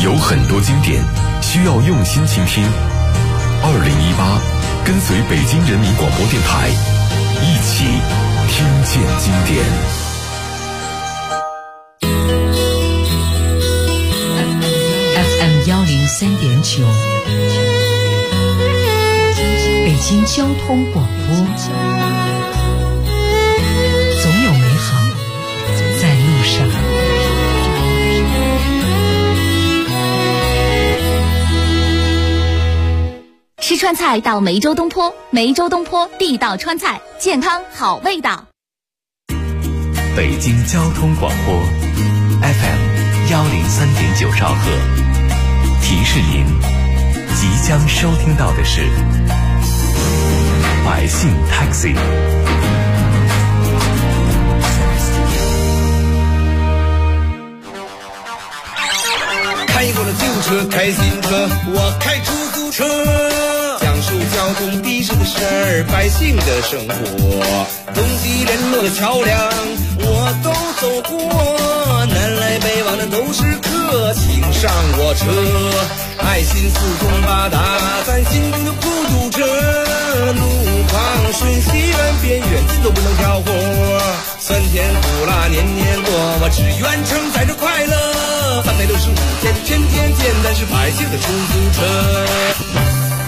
有很多经典需要用心倾听。2018，跟随北京人民广播电台，一起听见经典。 FM 103.9，北京交通广播，总有美好在路上。 吃川菜到梅州东坡，梅州东坡地道川菜，健康好味道。 北京交通广播 FM 103.9兆赫，提示您即将收听到的是百姓 Taxi。 开过了旧车，开新车，我开出租车，讲述交通的士的事儿，百姓的生活，冬季联络的桥梁我都走过，南来北往的都是客，请上我车，爱心四通八达，咱心中的孤独者，路旁顺西远边远近都不能挑活，酸甜苦辣年年过，我只愿承载着快乐，365天天天天，咱是百姓的出租车。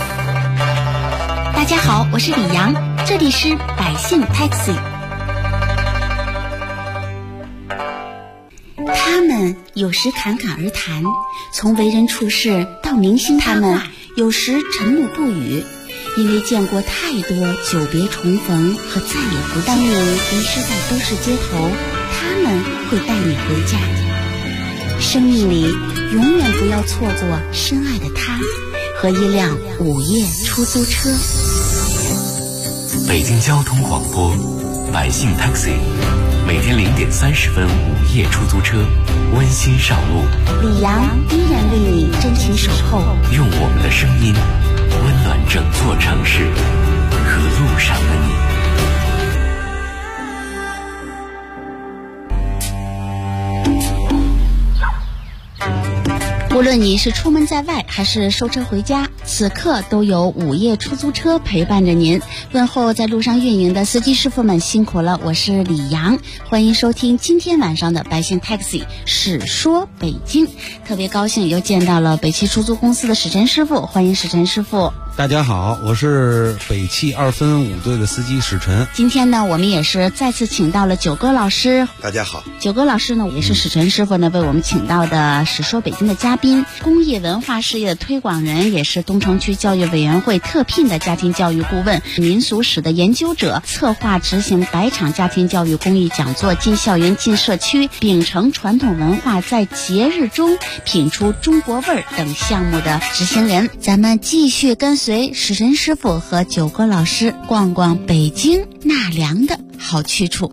大家好，我是李阳，这里是百姓 Taxi。 他们有时侃侃而谈，从为人处事到明星他们有时沉默不语，因为见过太多久别重逢和再也不当你遗失在都市街头，他们会带你回家。生命里永远不要错过深爱的他和一辆午夜出租车。 北京交通广播百姓 Taxi， 每天0点30分午夜出租车温馨上路， 李阳依然为你真情守候， 用我们的声音温暖整座城市和路上的你。 无论你是出门在外还是收车回家，此刻都有午夜出租车陪伴着您。问候在路上运营的司机师傅们辛苦了，我是李阳，欢迎收听今天晚上的百姓 Taxi 史说北京。特别高兴又见到了北汽出租公司的史晨师傅，欢迎史晨师傅。 大家好，我是北汽2分5队的司机史晨。 今天呢，我们也是再次请到了九哥老师。 大家好， 九哥老师呢，也是史晨师傅呢为我们请到的史说北京的嘉宾，公益文化事业的推广人，也是东城区教育委员会特聘的家庭教育顾问，民俗史的研究者，策划执行100场家庭教育公益讲座，进校园进社区，秉承传统文化，在节日中品出中国味儿等项目的执行人。咱们继续跟随史晨师傅和九哥老师逛逛北京纳凉的好去处。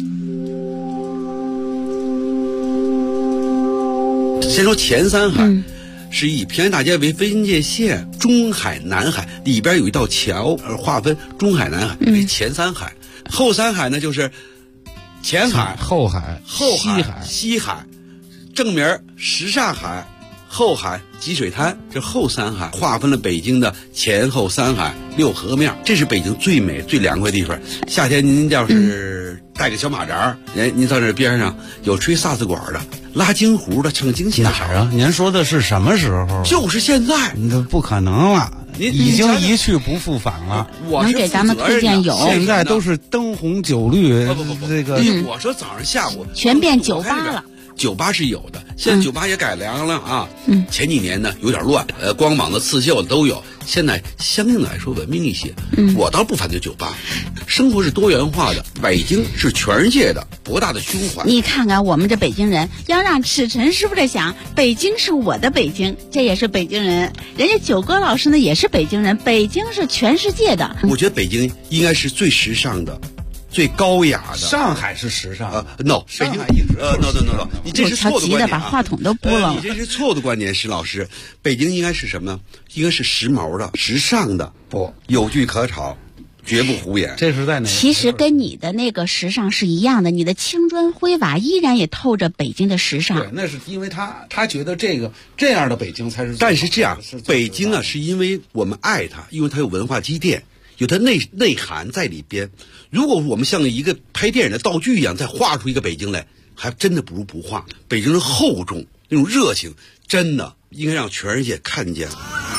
先说前三海，是以平安大街为分界线，中海、南海里边有一道桥，划分中海、南海为前三海。后三海呢，就是前海、 后海、 西海，正名什刹海，后海积水滩，这后三海划分了北京的前后三海6河面，这是北京最美最凉快的地方。夏天您要是带个小马扎，您到这边上有吹萨斯管的，拉京胡的，唱京戏的。 哪儿啊？您说的是什么时候？ 就是现在。 那不可能了，已经一去不复返了。 能给咱们推荐有？ 现在都是灯红酒绿， 不， 这个我说早上下午全变酒吧了。 酒吧是有的，现在酒吧也改良了啊。前几年呢有点乱，光膀子刺绣的都有，现在相应的来说文明一些。我倒不反对酒吧，生活是多元化的，北京是全世界的博大的胸怀。 你看看我们这北京人，要让史晨师傅这想，北京是我的北京，这也是北京人。人家九哥老师呢也是北京人，北京是全世界的。 我觉得北京应该是最时尚的。最高雅的。 上海是时尚 ，no， 上海一直 no， 你这是错的观点， 把话筒都拨了。 你这是错的观点，石老师。北京应该是什么呢？应该是时髦的、时尚的， 不， 有据可考， 绝不胡言。 这是在哪？ 其实跟你的那个时尚是一样的，你的青砖灰瓦依然也透着北京的时尚。 对，那是因为他觉得这样的北京才是。 但是这样，北京啊，是因为我们爱它，因为它有文化积淀，有它内涵在里边。如果我们像一个拍电影的道具一样，再画出一个北京来，还真的不如不画。北京的厚重，那种热情，真的应该让全世界看见。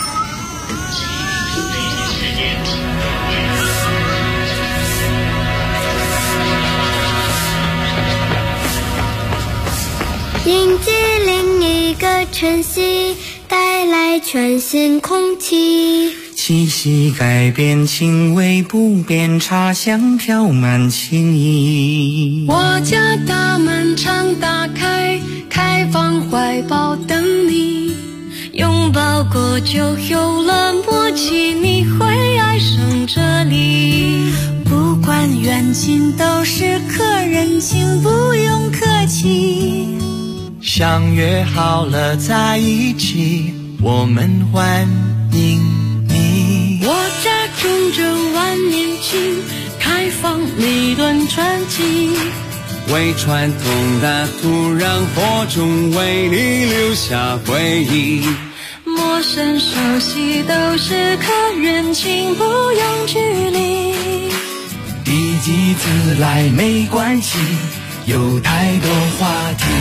迎接另一个晨曦，带来全新空气。 气息改变，情味不变，茶香飘满情意。 我家大门常打开，开放怀抱等你。拥抱过就有了默契，你会爱上这里。 不管远近都是客人，请不用客气。 相约好了在一起，我们欢迎你。 我家种着万年青，开放每段传奇。 为传统的土壤播种，为你留下回忆。 陌生熟悉都是客人，请不用距离。 第几次来没关系，有太多话题。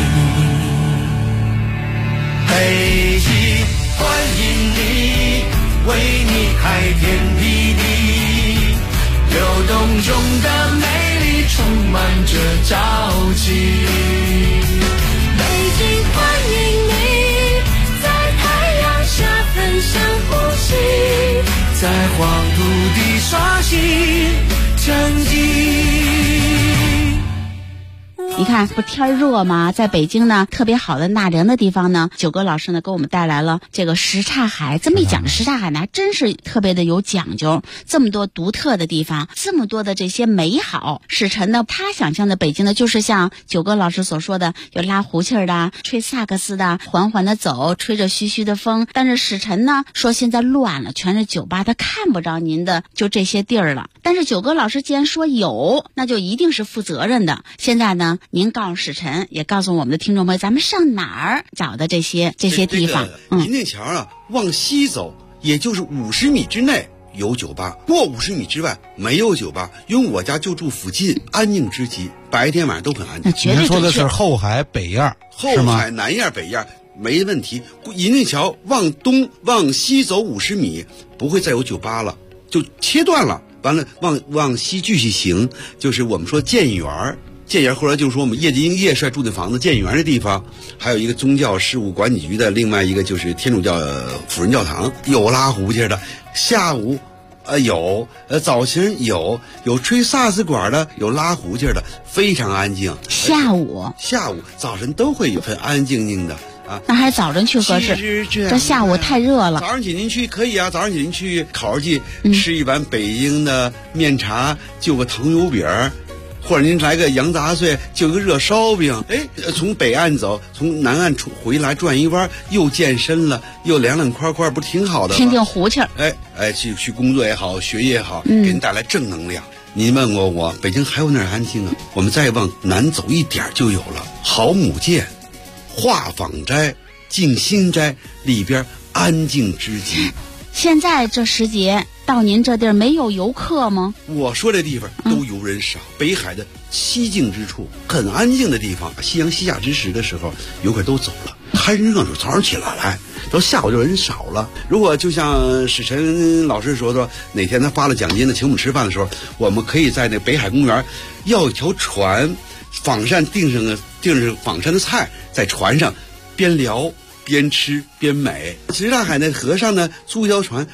北京欢迎你，为你开天辟地，流动中的美丽充满着朝气。 北京欢迎你，在太阳下分享呼吸， 在黄土地刷新成绩。 你看，不天热吗？在北京呢，特别好的纳凉的地方呢，九哥老师呢给我们带来了这个什刹海。这么一讲，什刹海呢还真是特别的有讲究，这么多独特的地方，这么多的这些美好。史晨呢，他想象的北京呢，就是像九哥老师所说的，有拉胡琴儿的，吹萨克斯的，缓缓的走，吹着徐徐的风。但是史晨呢说，现在乱了，全是酒吧，他看不着您的就这些地儿了。但是九哥老师既然说有，那就一定是负责任的。现在呢，您告诉史晨，也告诉我们的听众朋友，咱们上哪儿找的这些地方？ 银锭桥啊，往西走，也就是50米之内有酒吧，过50米之外没有酒吧。因为我家就住附近，安静之极，白天晚上都很安静。 您说的是后海北院， 后海南院北院没问题。银锭桥往东往西走50米，不会再有酒吧了，就切断了。完了，往西继续行，就是我们说建园。建园后来就是说我们叶剑英叶帅住的房子，建园的地方，还有一个宗教事务管理局的，另外一个就是天主教辅仁教堂，有拉胡琴的，下午有，早晨有吹萨斯管的，有拉胡琴的，非常安静。下午早晨都会有，很安静静的啊。 那还是早晨去合适，这下午太热了。 早上起您去可以啊，早上起您去烤肉季吃一碗北京的面茶，就个糖油饼。或者您来个羊杂碎，就个热烧饼，从北岸走，从南岸回来转一弯，又健身了，又凉凉快快，不是挺好的吗？ 听听胡琴， 去工作也好，学业也好，给您带来正能量。您问过我，北京还有哪儿安静啊？我们再往南走一点就有了好母舰、画舫斋、静心斋里边安静之极。 现在这时节到您这地儿没有游客吗？ 我说这地方都游人少，北海的西静之处，很安静的地方。夕阳西下之时的时候，游客都走了，还人热闹。早上起来到下午就人少了。如果就像史晨老师说哪天他发了奖金的请我们吃饭的时候，我们可以在那北海公园要一条船，仿膳订上仿膳的菜，在船上边聊边吃边美。什刹海那河上呢，租一条船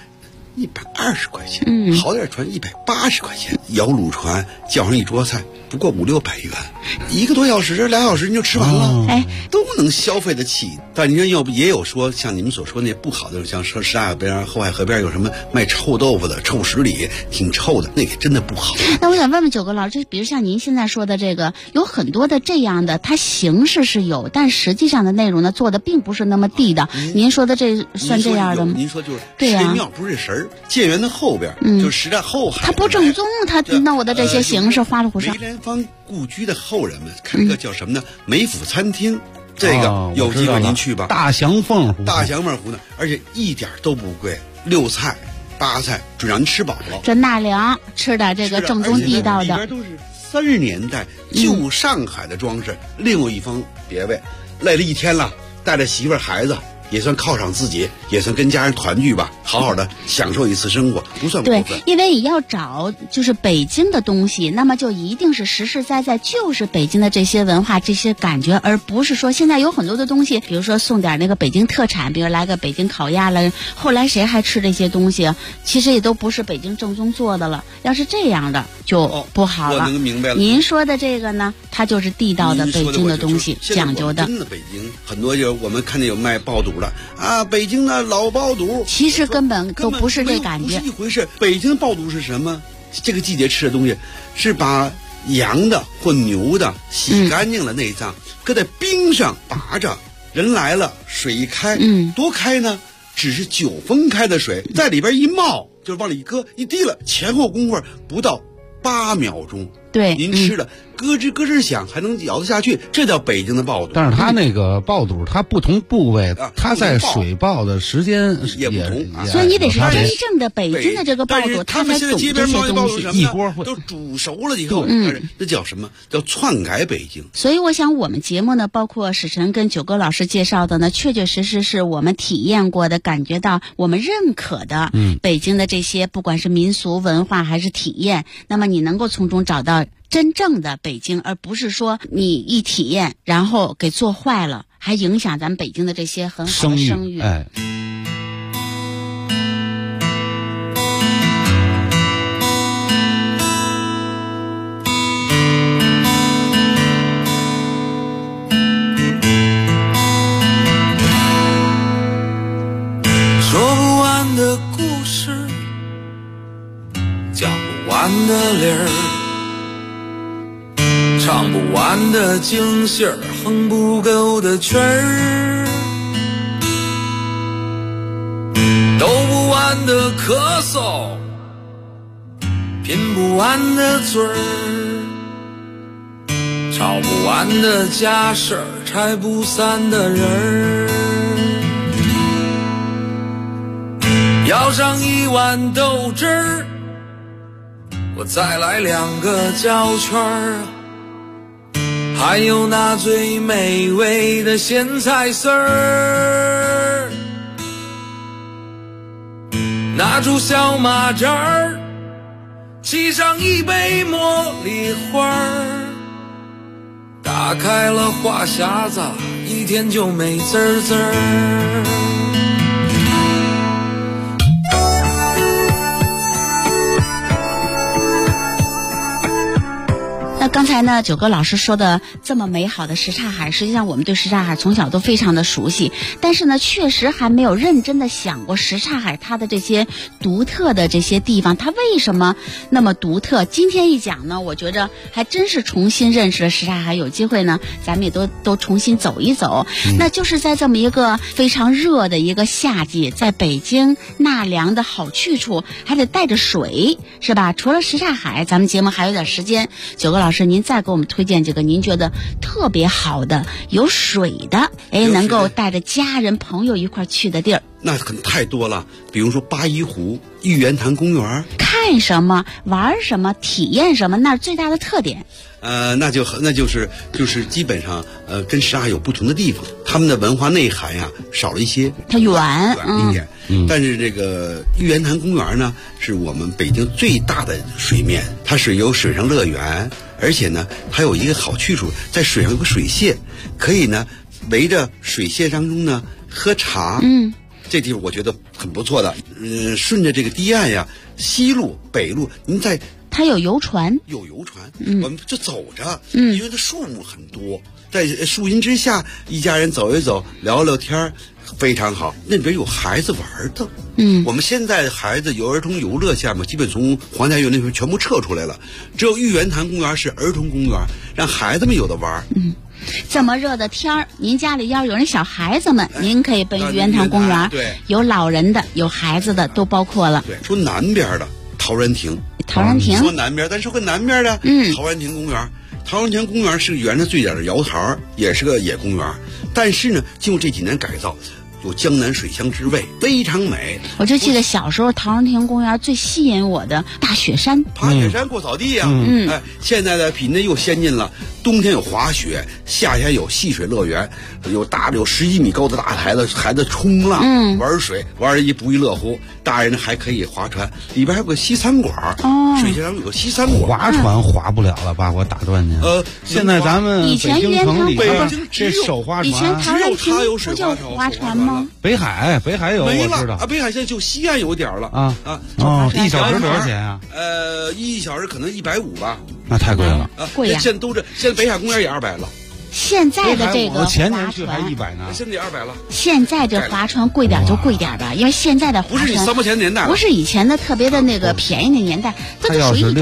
120块钱，好点船180块钱，摇橹船叫上一桌菜，不过500-600元，1个多小时2小时你就吃完了，都能消费得起。但你看，要不也有说像你们所说那不好的，像说什刹海边、后海河边有什么卖臭豆腐的、臭十里，挺臭的，那个真的不好。 那我想问问九哥老师，比如像您现在说的这个，有很多的这样的，它形式是有，但实际上的内容呢，做的并不是那么地道。您说的这算这样的吗？ 您说就是对呀，庙不是神门，建园的后边，就是什刹后海。 它不正宗，它弄的这些形式花里胡哨。 梅兰芳故居的后人们开了个叫什么呢？梅府餐厅。这个有机会您去吧。 大祥凤湖呢，而且一点都不贵，6菜8菜，准让您吃饱了。 这纳凉吃点这个正宗地道的， 里边都是30年代旧上海的装饰，另有一番别味。累了一天了，带着媳妇儿孩子，也算犒赏自己，也算跟家人团聚吧，好好的享受一次生活，不算过分。 对，因为你要找就是北京的东西，那么就一定是实实在在就是北京的这些文化这些感觉，而不是说现在有很多的东西，比如说送点那个北京特产，比如来个北京烤鸭了，后来谁还吃这些东西？其实也都不是北京正宗做的了。要是这样的就不好了。 我能明白了。 您说的这个呢，它就是地道的北京的东西，讲究的。 真的北京很多就我们看见有卖爆肚的啊，北京的老爆肚， 其实根本都不是这感觉， 不是一回事。北京爆肚是什么？这个季节吃的东西是把羊的或牛的洗干净了内脏，搁在冰上拔着，人来了，水一开，多开呢？只是9分开的水，在里边一冒，就往里一搁，一滴了，前后功夫不到8秒钟。 对， 您吃的咯吱咯吱响，还能咬得下去，这叫北京的爆肚。 但是它那个爆肚，它不同部位，它在水爆的时间也不同， 所以你得是真正的北京的这个爆肚，它才懂这些东西。 一锅都煮熟了以后，这叫什么？叫篡改北京。 所以我想，我们节目呢，包括史晨跟九哥老师介绍的呢，确确实实是我们体验过的，感觉到我们认可的北京的这些，不管是民俗文化还是体验，那么你能够从中找到真正的北京，而不是说你一体验然后给做坏了，还影响咱们北京的这些很好的声誉。 说不完的故事，讲不完的理儿，唱不完的京戏儿，哼不够的曲儿，抖不完的咳嗽，拼不完的嘴儿，吵不完的家事儿，拆不散的人儿。要上1碗豆汁儿，我再来2个焦圈儿，还有那最美味的咸菜丝儿，拿出小马扎儿，沏上一杯茉莉花儿，打开了话匣子，一天就美滋滋儿。 那刚才呢，九哥老师说的这么美好的什刹海，实际上我们对什刹海从小都非常的熟悉，但是呢，确实还没有认真的想过什刹海它的这些独特的这些地方，它为什么那么独特。今天一讲呢，我觉着还真是重新认识了什刹海，有机会呢，咱们也都重新走一走。那就是在这么一个非常热的一个夏季，在北京纳凉的好去处，还得带着水，是吧？除了什刹海，咱们节目还有点时间，九哥老师您再给我们推荐几个您觉得特别好的有水的，能够带着家人朋友一块去的地儿。 那可能太多了，比如说八一湖、玉渊潭公园， 看什么玩什么体验什么，那是最大的特点。 那就是基本上跟什刹海有不同的地方，他们的文化内涵呀少了一些， 它远一点。但是这个玉渊潭公园呢，是我们北京最大的水面，它是有水上乐园，而且呢还有一个好去处，在水上有个水榭，可以呢围着水榭当中呢喝茶。这地方我觉得很不错的。顺着这个堤岸呀，西路北路，您在它有游船， 我们就走着，因为它树木很多，在树荫之下，一家人走一走，聊聊天，非常好。那边有孩子玩的，我们现在孩子有儿童游乐项目，基本从黄家园那边全部撤出来了，只有玉渊潭公园是儿童公园，让孩子们有的玩。 这么热的天儿，您家里要有人小孩子们，您可以奔玉渊潭公园。 对， 有老人的，有孩子的，都包括了。 对，说南边的陶然亭，说南边，咱说个南边的，陶然亭公园。陶然亭公园是原来最早的瑶台，也是个野公园，但是呢，经过这几年改造。有江南水乡之味，非常美。 我就记得小时候陶然亭公园最吸引我的大雪山， 爬雪山过草地呀。哎，现在呢比那又先进了，冬天有滑雪，夏天有戏水乐园，有10几米高的大台子，孩子冲浪，玩水，玩得一不亦乐乎。大人还可以划船，里边还有个西餐馆，水上有个西餐馆。 划船划不了了吧？我打断您。现在咱们以前北京城里边这手划船， 以前陶然亭不就划船吗？ 北海有，我知道啊，北海现在就西岸有点了啊。1小时多少钱啊 ？1小时可能150吧。 那太贵了， 贵呀！ 现在北海公园也200了。 现在的这个我前年去还100呢， 现在也200了。 现在这划船贵点就贵点吧，因为现在的划船不是你3毛钱的年代， 不是以前的特别的那个便宜的年代。 它要是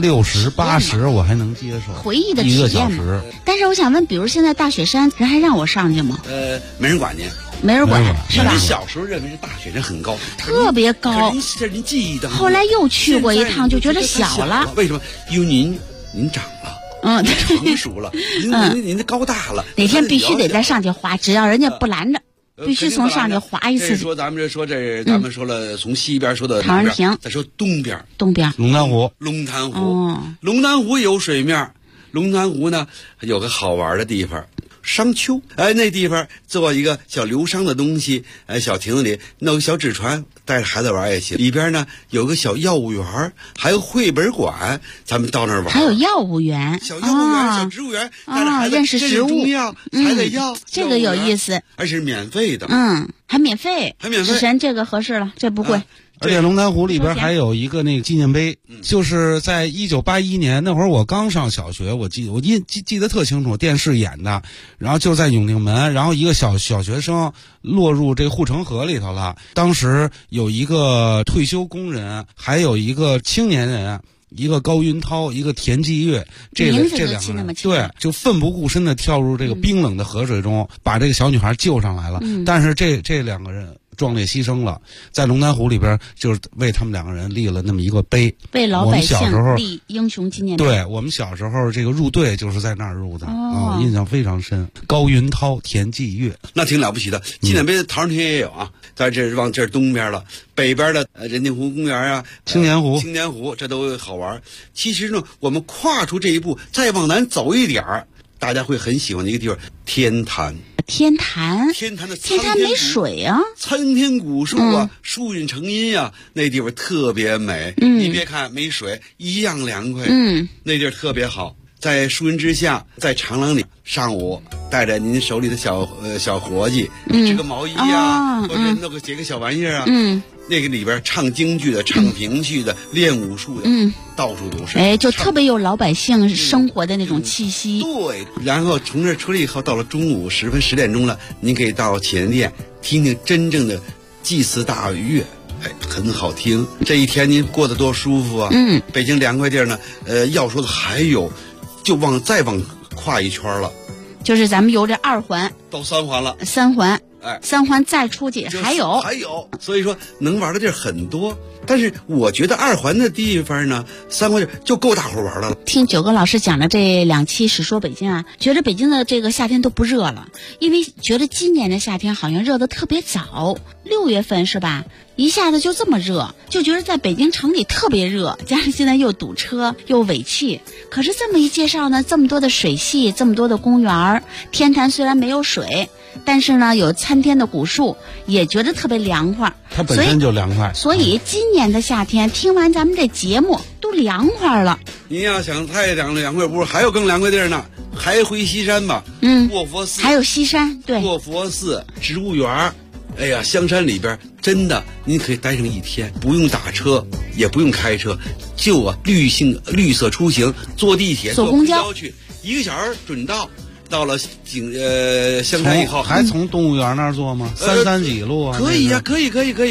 60、80，我还能接受。 回忆的体验嘛。但是我想问，比如现在大雪山，人还让我上去吗？ 没人管您。 没人管是吧？ 您小时候认为这大雪山很高， 特别高， 这是您记忆当中。 后来又去过一趟，就觉得小了。 为什么？因为您长了，成熟了，您的高大了。 哪天必须得再上去滑，只要人家不拦着，必须从上去滑一次。 咱们说了从西边说到陶然亭， 再说东边龙潭湖， 龙潭湖有水面，龙潭湖呢有个好玩的地方。商丘，那地方做一个小流觞的东西，小亭子里弄个小纸船，带着孩子玩也行。里边呢有个小药物园，还有绘本馆，咱们到那儿玩。 还有药物园， 小药物园、小植物园，带着孩子认识植物、 中药、采采药， 这个有意思， 而且是免费的。 还免费，子神这个合适了，这不贵。 而且龙潭湖里边还有一个那个纪念碑，就是在1981年那会儿，我刚上小学，我记得特清楚，电视演的，然后就在永定门，然后一个小学生落入这护城河里头了。当时有一个退休工人，还有一个青年人。一个高云涛，一个田季月，这两个人对，就奋不顾身的跳入这个冰冷的河水中，把这个小女孩救上来了。但是这两个人壮烈牺牲了，在龙潭湖里边，就是为他们两个人立了那么一个碑， 为老百姓立英雄纪念碑。 对，我们小时候这个入队就是在那儿入的印象非常深。高云涛、田季月， 那挺了不起的。纪念碑陶然亭也有啊，在这往这东边了，北边的人定湖公园啊， 青年湖，这都好玩。其实呢，我们跨出这一步，再往南走一点儿，大家会很喜欢的一个地方——天坛。 天坛没水啊， 参天古树啊，树荫成荫啊，那地方特别美。你别看没水，一样凉快。那地儿特别好，在树荫之下，在长廊里，上午带着您手里的小伙计，织个毛衣啊，或者弄个几个小玩意儿啊。那个里边唱京剧的、唱评剧的、练武术的，到处都是。 就特别有老百姓生活的那种气息。 对，然后从这出来以后，到了中午10点钟了，您可以到祈年殿听听真正的祭祀大乐，很好听。这一天您过得多舒服啊！北京凉快地儿呢，要说的还有，就再往跨一圈了， 就是咱们由这2环到3环了 ，3环。3环再出去还有， 所以说能玩的地儿很多。但是我觉得2环的地方呢，3环就够大伙玩了。 听9个老师讲的这2期史说北京啊，觉得北京的这个夏天都不热了，因为觉得今年的夏天好像热得特别早，6月份是吧？一下子就这么热，就觉得在北京城里特别热，加上现在又堵车又尾气。可是这么一介绍呢，这么多的水系，这么多的公园，天坛虽然没有水，但是呢有参天的古树，也觉得特别凉快。 它本身就凉快， 所以今年的夏天听完咱们这节目都凉快了。 您要想太凉快，不是还有更凉快地儿呢？还回西山吧。卧佛寺还有西山，对， 卧佛寺、植物园。哎呀，香山里边真的您可以待上1天，不用打车，也不用开车，就绿色出行，坐地铁、 坐公交去，1个小时准到。 到了香山以后， 还从动物园那儿坐吗？33几路啊？ 可以呀，可以。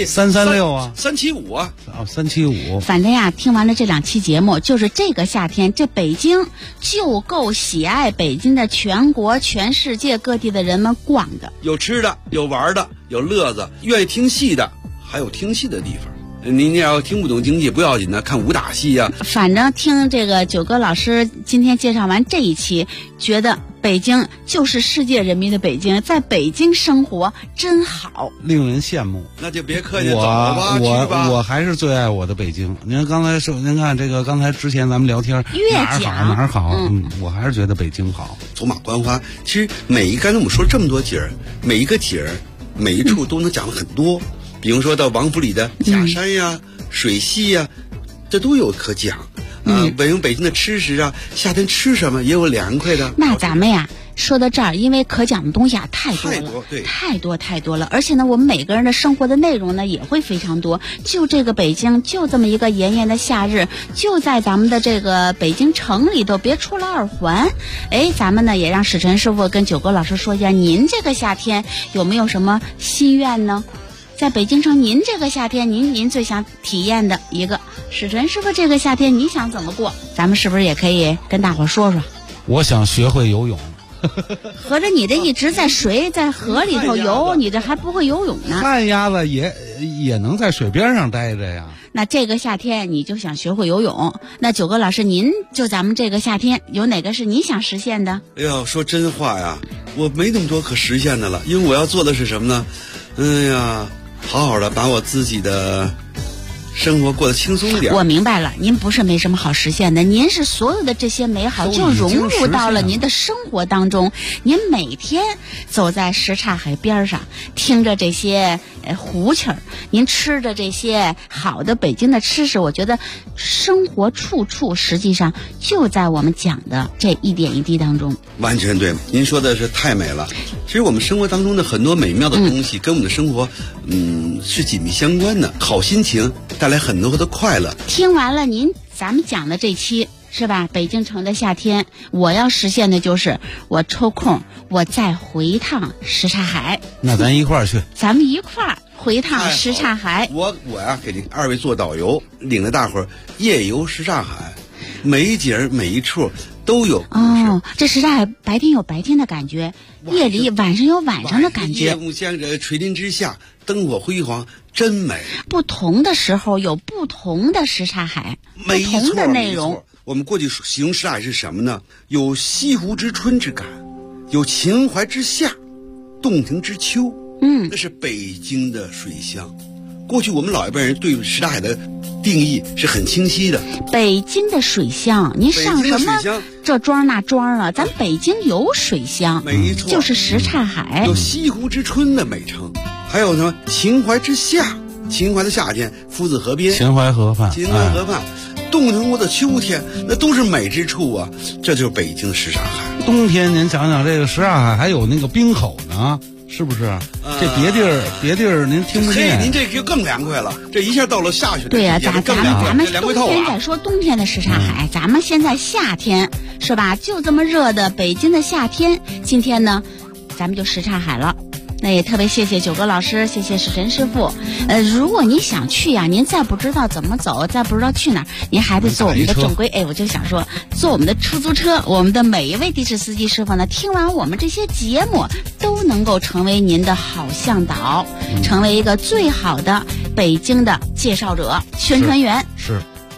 336啊 ，375啊。 375。 反正呀，听完了这2期节目，就是这个夏天，这北京就够喜爱北京的全国、全世界各地的人们逛的。 有吃的，有玩的，有乐子，愿意听戏的，还有听戏的地方。您要听不懂经济不要紧的，看武打戏呀。 反正听这个九哥老师今天介绍完这一期，觉得北京就是世界人民的北京，在北京生活真好， 令人羡慕。 那就别客气，走吧，去吧。 我还是最爱我的北京。您刚才说，您看这个，刚才之前咱们聊天，哪儿好，我还是觉得北京好。 走马观花，其实刚才我们说这么多景儿，每一个景儿，每一处都能讲了很多。比如说到王府里的假山呀、水系呀，这都有可讲。北京的吃食啊，夏天吃什么也有凉快的。 那咱们呀说到这儿，因为可讲的东西啊太多了，太多了。而且呢，我们每个人的生活的内容呢也会非常多。就这个北京，就这么一个炎炎的夏日，就在咱们的这个北京城里头，别出了2环。咱们呢也让史晨师傅跟九哥老师说一下，您这个夏天有没有什么心愿呢？在北京城，您这个夏天，您最想体验的一个，史晨师傅这个夏天你想怎么过？咱们是不是也可以跟大伙说说？ 我想学会游泳。 合着你这一直在河里头游，你这还不会游泳呢？ 旱鸭子也能在水边上待着呀。 那这个夏天你就想学会游泳，那九哥老师，您就咱们这个夏天有哪个是你想实现的？ 哎呀，说真话呀，我没那么多可实现的了，因为我要做的是什么呢？好好的把我自己的生活过得轻松一点。 我明白了，您不是没什么好实现的，您是所有的这些美好就融入到了您的生活当中。您每天走在什刹海边上，听着这些胡琴儿，您吃着这些好的北京的吃食，我觉得生活处处实际上就在我们讲的这一点一滴当中。 完全对，您说的是太美了。其实我们生活当中的很多美妙的东西跟我们的生活是紧密相关的。好心情带来很多的快乐。 听完了咱们讲的这期是吧？北京城的夏天，我要实现的就是我抽空我再回一趟什刹海。 那咱一块儿去， 咱们一块儿回一趟什刹海。 我呀给您2位做导游，领着大伙儿夜游什刹海，每一景每一处都有故事。 这什刹海白天有白天的感觉，晚上有晚上的感觉。 夜幕将着垂林之下，灯火辉煌，真美。 不同的时候有不同的什刹海，不同的内容。 我们过去形容什刹海是什么呢？有西湖之春之感，有秦淮之夏，洞庭之秋。那是北京的水乡。过去我们老一辈人对什刹海的定义是很清晰的。 北京的水乡，您上什么这庄那庄了？咱北京有水乡， 没错， 就是什刹海。 有西湖之春的美称，还有什么秦淮之夏，秦淮的夏天，夫子河边， 秦淮河畔， 洞庭湖的秋天，那都是美之处啊！这就是北京的什刹海。 冬天您讲讲这个什刹海还有那个冰口呢，是不是？这别地儿您听不见。 您这就更凉快了，这一下到了下雪的对呀，咱们冬天再说冬天的什刹海，咱们现在夏天是吧？就这么热的北京的夏天，今天呢，咱们就什刹海了。那也特别谢谢九哥老师，谢谢史晨师傅。如果您想去呀，您再不知道怎么走，再不知道去哪儿，您还得坐我们的正规。我就想说，坐我们的出租车。我们的每一位的士司机师傅呢，听完我们这些节目，都能够成为您的好向导，成为一个最好的北京的介绍者、宣传员。 是。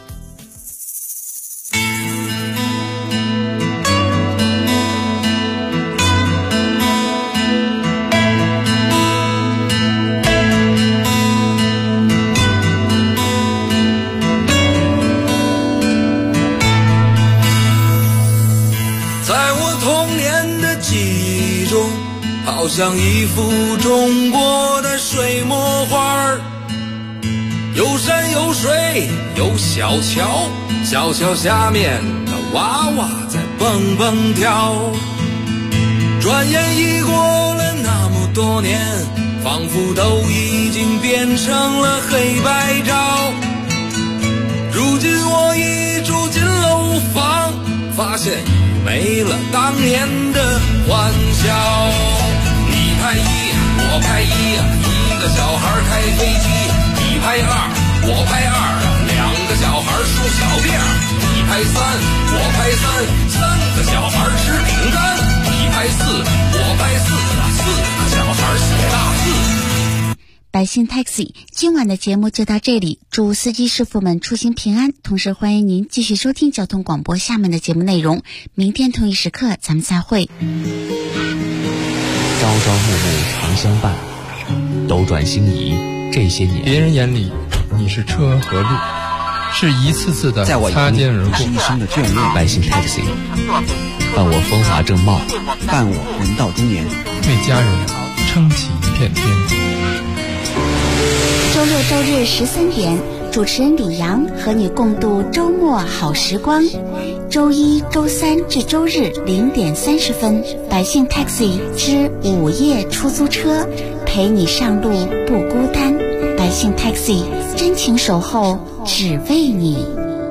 好像一幅中国的水墨画，有山有水有小桥，小桥下面的娃娃在蹦蹦跳。转眼已过了那么多年，仿佛都已经变成了黑白照。如今我已住进楼房， 发现已没了当年的欢笑。你拍一，我拍一，一个小孩开飞机；你拍二，我拍二，两个小孩梳小辫；你拍三，我拍三，三个小孩吃饼干；你拍四，我拍四，四个小孩写大字。 百姓 Taxi 今晚的节目就到这里，祝司机师傅们出行平安，同时欢迎您继续收听交通广播下面的节目内容，明天同一时刻咱们再会。 朝朝暮暮常相伴，斗转星移这些年， 别人眼里你是车和路，是一次次的擦肩而过， 一生的眷恋。 百姓 Taxi 伴我风华正茂， 伴我人到中年， 为家人撑起一片天。 周六周日13点，主持人李阳和你共度周末好时光。周一、周三至周日0点30分，百姓 Taxi 之午夜出租车，陪你上路不孤单。百姓 Taxi 真情守候，只为你。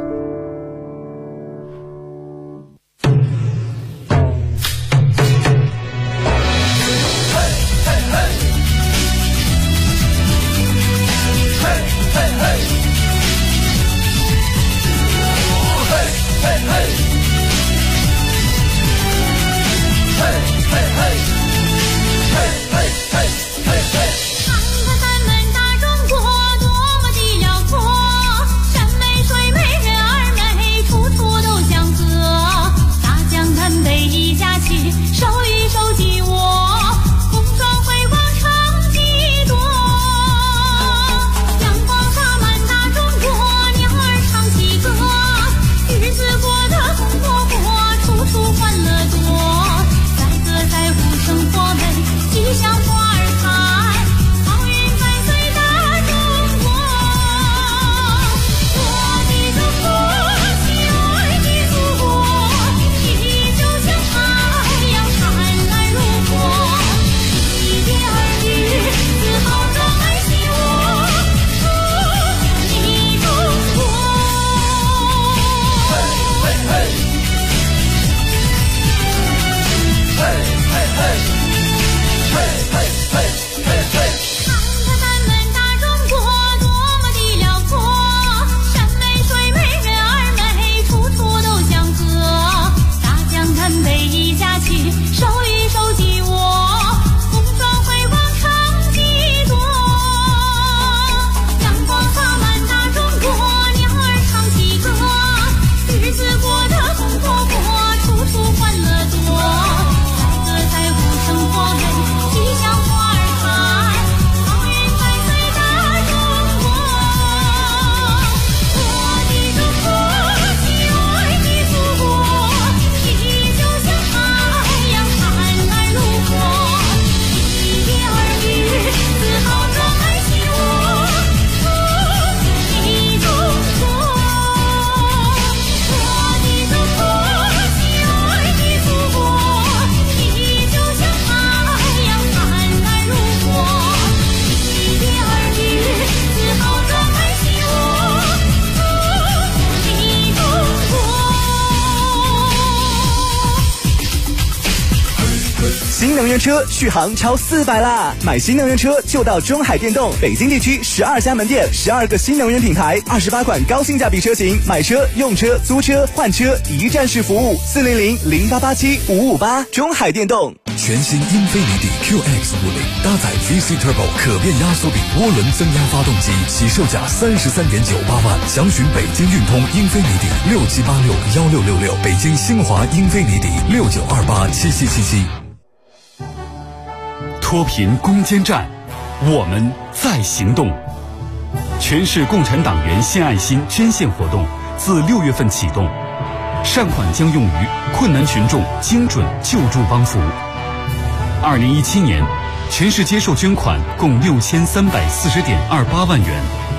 新能源车续航超400啦！买新能源车就到中海电动，北京地区12家门店，12个新能源品牌，28款高性价比车型，买车、用车、租车、换车一站式服务，400-0887-558，中海电动。 全新英菲尼迪 QX50搭载 VC Turbo 可变压缩比涡轮增压发动机，起售价33.98万，详询北京运通英菲尼迪67861666，北京新华英菲尼迪69287777。 脱贫攻坚战，我们在行动。全市共产党员献爱心捐献活动自6月份启动，善款将用于困难群众精准救助帮扶。2017年，全市接受捐款共6340.28万元。